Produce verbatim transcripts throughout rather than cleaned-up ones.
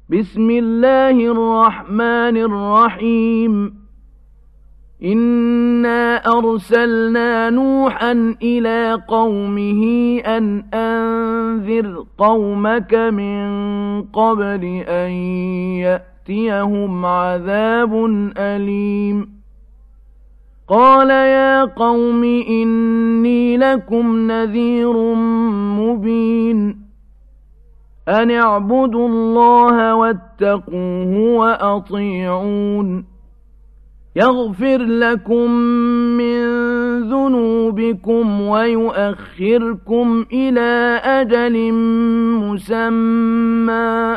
بسم الله الرحمن الرحيم إنا أرسلنا نوحا إلى قومه أن أنذر قومك من قبل أن يأتيهم عذاب أليم قال يا قوم إني لكم نذير مبين أن اعبدوا الله واتقوه وأطيعون يغفر لكم من ذنوبكم ويؤخركم إلى أجل مسمى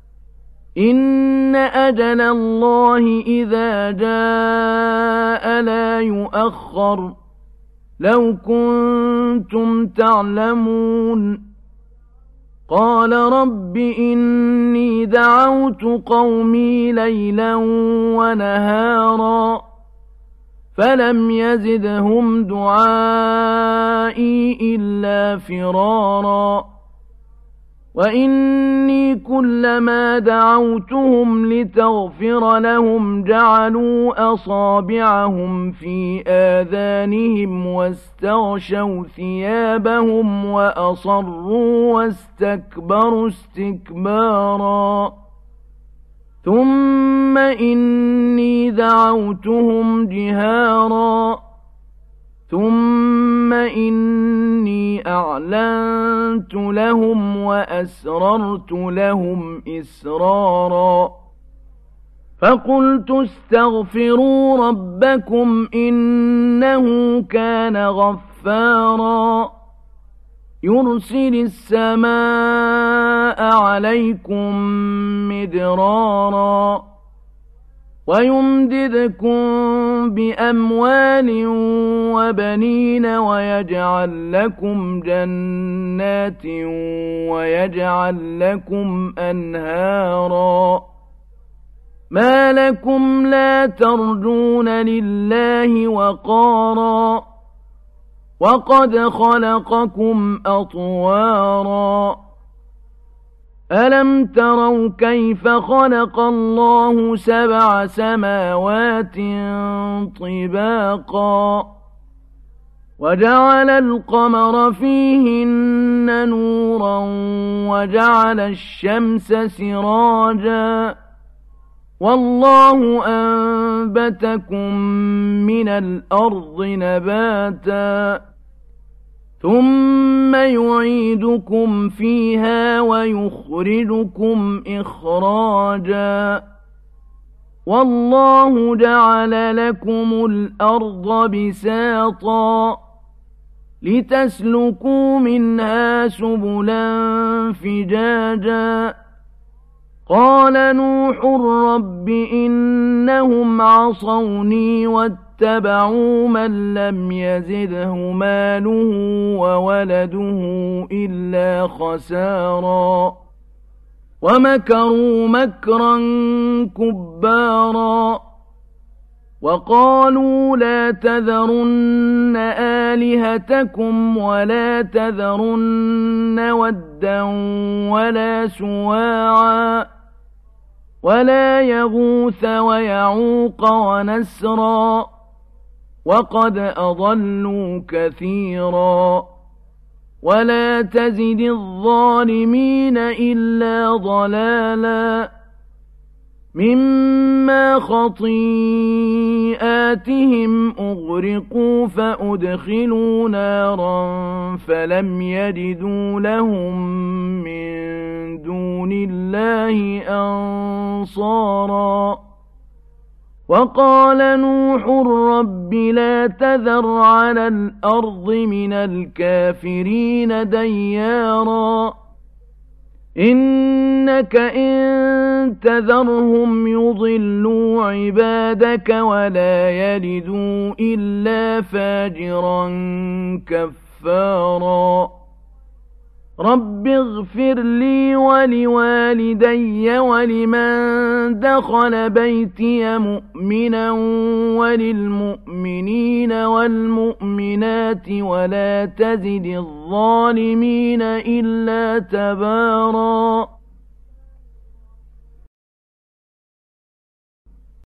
إن أجل الله إذا جاء لا يؤخر لو كنتم تعلمون قال رب إني دعوت قومي ليلا ونهارا فلم يزدهم دعائي إلا فرارا وإني كلما دعوتهم لتغفر لهم جعلوا أصابعهم في آذانهم واستغشوا ثيابهم وأصروا واستكبروا استكبارا ثم إني دعوتهم جهارا ثم إني أعلنت لهم وأسررت لهم إسرارا فقلت استغفروا ربكم إنه كان غفارا يرسل السماء عليكم مدرارا ويمددكم بأموال وبنين ويجعل لكم جنات ويجعل لكم أنهارا ما لكم لا ترجون لله وقارا وقد خلقكم أطوارا ألم تروا كيف خلق الله سبع سماوات طباقا وجعل القمر فيهن نورا وجعل الشمس سراجا والله أنبتكم من الأرض نباتا ثم يعيدكم فيها ويخرجكم إخراجا والله جعل لكم الأرض بساطا لتسلكوا منها سبلا فجاجا قال نوح رب إنهم عصوني واتبعوا من لم يزده ماله وولده إلا خسارا ومكروا مكرا كبارا وقالوا لا تذرن آلهتكم ولا تذرن ودا ولا سواعا ولا يغوث ويعوق ونسرا وقد أضلوا كثيرا ولا تزد الظالمين إلا ضلالا مما خطيئاتهم أغرقوا فأدخلوا نارا فلم يجدوا لهم من دون الله أنصارا وقال نوح رب لا تذر على الأرض من الكافرين ديارا إنك إن تذرهم يضلوا عبادك ولا يلدوا إلا فاجرا كفارا رب اغفر لي ولوالدي ولمن دخل بيتي مؤمنا وللمؤمنين والمؤمنات ولا تزد الظالمين إلا تبارا